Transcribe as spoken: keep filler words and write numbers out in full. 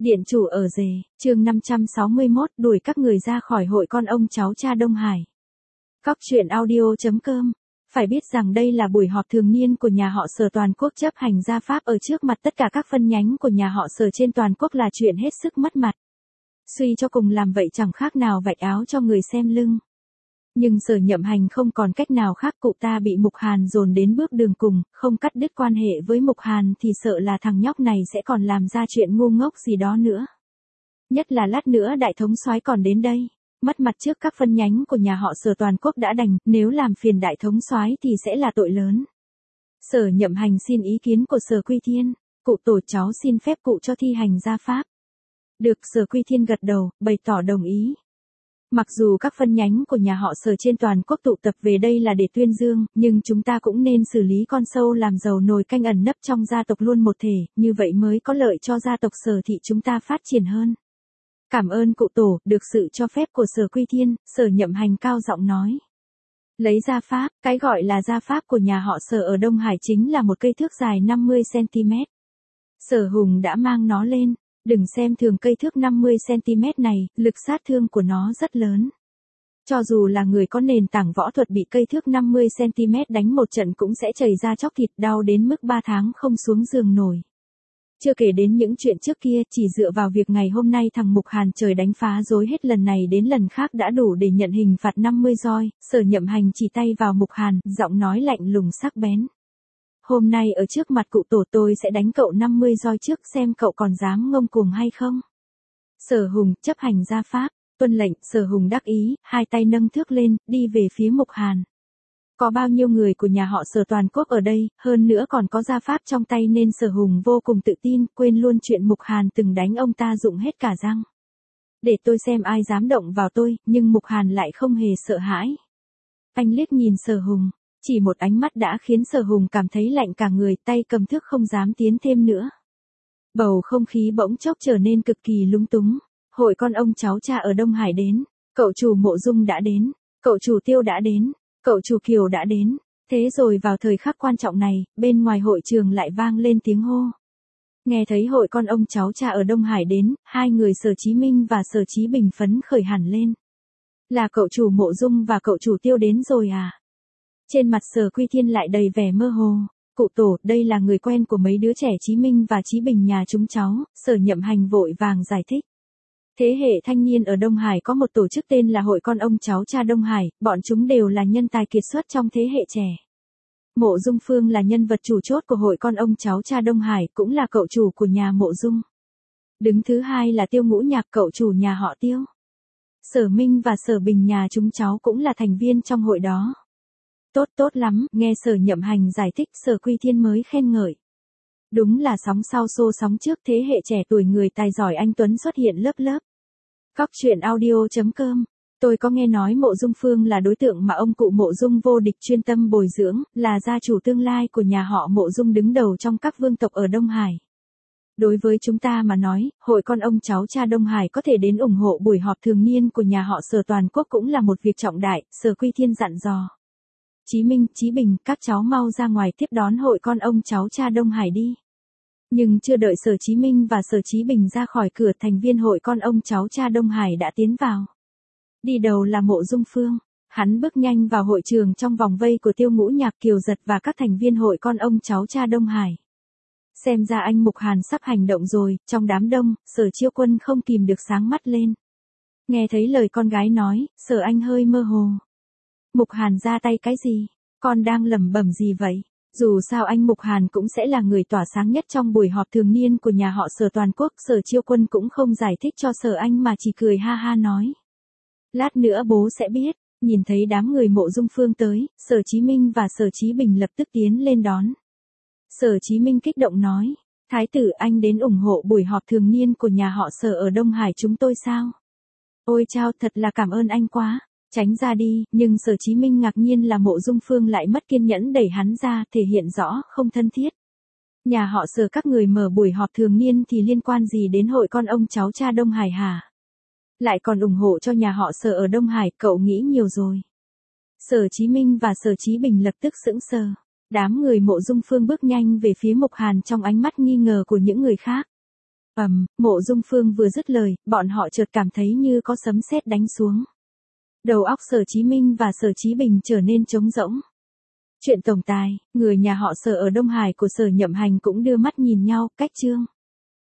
Điện chủ ở rể, chương năm trăm sáu mươi mốt, đuổi các người ra khỏi hội con ông cháu cha Đông Hải. Cóc truyện audio chấm com. Phải biết rằng đây là buổi họp thường niên của nhà họ Sở toàn quốc chấp hành gia pháp ở trước mặt tất cả các phân nhánh của nhà họ Sở trên toàn quốc là chuyện hết sức mất mặt. Suy cho cùng làm vậy chẳng khác nào vạch áo cho người xem lưng. Nhưng Sở Nhậm Hành không còn cách nào khác, cụ ta bị Mục Hàn dồn đến bước đường cùng, không cắt đứt quan hệ với Mục Hàn thì sợ là thằng nhóc này sẽ còn làm ra chuyện ngu ngốc gì đó nữa. Nhất là lát nữa đại thống soái còn đến đây, mất mặt trước các phân nhánh của nhà họ Sở toàn quốc đã đành, nếu làm phiền đại thống soái thì sẽ là tội lớn. Sở Nhậm Hành xin ý kiến của Sở Quy Thiên, cụ tổ cháu xin phép cụ cho thi hành gia pháp. Được, Sở Quy Thiên gật đầu, bày tỏ đồng ý. Mặc dù các phân nhánh của nhà họ Sở trên toàn quốc tụ tập về đây là để tuyên dương, nhưng chúng ta cũng nên xử lý con sâu làm giàu nồi canh ẩn nấp trong gia tộc luôn một thể, như vậy mới có lợi cho gia tộc Sở thị chúng ta phát triển hơn. Cảm ơn cụ tổ, được sự cho phép của Sở Quy Thiên, Sở Nhậm Hành cao giọng nói. Lấy gia pháp, cái gọi là gia pháp của nhà họ Sở ở Đông Hải chính là một cây thước dài năm mươi xăng-ti-mét. Sở Hùng đã mang nó lên. Đừng xem thường cây thước năm mươi xăng-ti-mét này, lực sát thương của nó rất lớn. Cho dù là người có nền tảng võ thuật bị cây thước năm mươi xăng-ti-mét đánh một trận cũng sẽ chảy ra chóc thịt, đau đến mức ba tháng không xuống giường nổi. Chưa kể đến những chuyện trước kia, chỉ dựa vào việc ngày hôm nay thằng Mục Hàn trời đánh phá rối hết lần này đến lần khác đã đủ để nhận hình phạt năm mươi roi. Sở Nhậm Hành chỉ tay vào Mục Hàn, giọng nói lạnh lùng sắc bén. Hôm nay ở trước mặt cụ tổ tôi sẽ đánh cậu năm mươi roi trước xem cậu còn dám ngông cuồng hay không. Sở Hùng chấp hành gia pháp, tuân lệnh. Sở Hùng đắc ý, hai tay nâng thước lên, đi về phía Mục Hàn. Có bao nhiêu người của nhà họ Sở toàn quốc ở đây, hơn nữa còn có gia pháp trong tay nên Sở Hùng vô cùng tự tin, quên luôn chuyện Mục Hàn từng đánh ông ta rụng hết cả răng. Để tôi xem ai dám động vào tôi, nhưng Mục Hàn lại không hề sợ hãi. Anh liếc nhìn Sở Hùng. Chỉ một ánh mắt đã khiến Sở Hùng cảm thấy lạnh cả người, tay cầm thước không dám tiến thêm nữa. Bầu không khí bỗng chốc trở nên cực kỳ lúng túng. Hội con ông cháu cha ở Đông Hải đến, cậu chủ Mộ Dung đã đến, cậu chủ Tiêu đã đến, cậu chủ Kiều đã đến. Thế rồi vào thời khắc quan trọng này, bên ngoài hội trường lại vang lên tiếng hô. Nghe thấy hội con ông cháu cha ở Đông Hải đến, hai người Sở Chí Minh và Sở Chí Bình phấn khởi hẳn lên. Là cậu chủ Mộ Dung và cậu chủ Tiêu đến rồi à? Trên mặt Sở Quy Thiên lại đầy vẻ mơ hồ. Cụ tổ, đây là người quen của mấy đứa trẻ Chí Minh và Chí Bình nhà chúng cháu. Sở Nhậm Hành vội vàng giải thích. Thế hệ thanh niên ở Đông Hải có một tổ chức tên là Hội con ông cháu cha Đông Hải, bọn chúng đều là nhân tài kiệt xuất trong thế hệ trẻ. Mộ Dung Phương là nhân vật chủ chốt của Hội con ông cháu cha Đông Hải, cũng là cậu chủ của nhà Mộ Dung. Đứng thứ hai là Tiêu Ngũ Nhạc, cậu chủ nhà họ Tiêu. Sở Minh và Sở Bình nhà chúng cháu cũng là thành viên trong hội đó. Tốt tốt lắm, nghe Sở Nhậm Hành giải thích, Sở Quy Thiên mới khen ngợi. Đúng là sóng sau xô sóng trước, thế hệ trẻ tuổi người tài giỏi anh Tuấn xuất hiện lớp lớp. Cóc truyện audio chấm com. Tôi có nghe nói Mộ Dung Phương là đối tượng mà ông cụ Mộ Dung vô địch chuyên tâm bồi dưỡng, là gia chủ tương lai của nhà họ Mộ Dung đứng đầu trong các vương tộc ở Đông Hải. Đối với chúng ta mà nói, hội con ông cháu cha Đông Hải có thể đến ủng hộ buổi họp thường niên của nhà họ Sở toàn quốc cũng là một việc trọng đại, Sở Quy Thiên dặn dò. Chí Minh, Chí Bình, các cháu mau ra ngoài tiếp đón hội con ông cháu cha Đông Hải đi. Nhưng chưa đợi Sở Chí Minh và Sở Chí Bình ra khỏi cửa, thành viên hội con ông cháu cha Đông Hải đã tiến vào. Đi đầu là Mộ Dung Phương, hắn bước nhanh vào hội trường trong vòng vây của Tiêu Ngũ Nhạc, Kiều Giật và các thành viên hội con ông cháu cha Đông Hải. Xem ra anh Mục Hàn sắp hành động rồi, trong đám đông, Sở Chiêu Quân không kìm được sáng mắt lên. Nghe thấy lời con gái nói, Sở Anh hơi mơ hồ. Mục Hàn ra tay cái gì? Con đang lẩm bẩm gì vậy? Dù sao anh Mục Hàn cũng sẽ là người tỏa sáng nhất trong buổi họp thường niên của nhà họ Sở toàn quốc. Sở Chiêu Quân cũng không giải thích cho Sở Anh mà chỉ cười ha ha nói. Lát nữa bố sẽ biết. Nhìn thấy đám người Mộ Dung Phương tới, Sở Chí Minh và Sở Chí Bình lập tức tiến lên đón. Sở Chí Minh kích động nói. Thái tử, anh đến ủng hộ buổi họp thường niên của nhà họ Sở ở Đông Hải chúng tôi sao? Ôi chao, thật là cảm ơn anh quá. Tránh ra đi, nhưng Sở Chí Minh ngạc nhiên là Mộ Dung Phương lại mất kiên nhẫn đẩy hắn ra, thể hiện rõ không thân thiết. Nhà họ Sở các người mở buổi họp thường niên thì liên quan gì đến hội con ông cháu cha Đông Hải hả? Lại còn ủng hộ cho nhà họ Sở ở Đông Hải, cậu nghĩ nhiều rồi. Sở Chí Minh và Sở Chí Bình lập tức sững sờ. Đám người Mộ Dung Phương bước nhanh về phía Mục Hàn trong ánh mắt nghi ngờ của những người khác. Ầm, Mộ Dung Phương vừa dứt lời, bọn họ chợt cảm thấy như có sấm sét đánh xuống. Đầu óc Sở Chí Minh và Sở Chí Bình trở nên trống rỗng. Chuyện tổng tài, người nhà họ Sở ở Đông Hải của Sở Nhậm Hành cũng đưa mắt nhìn nhau, cách Trương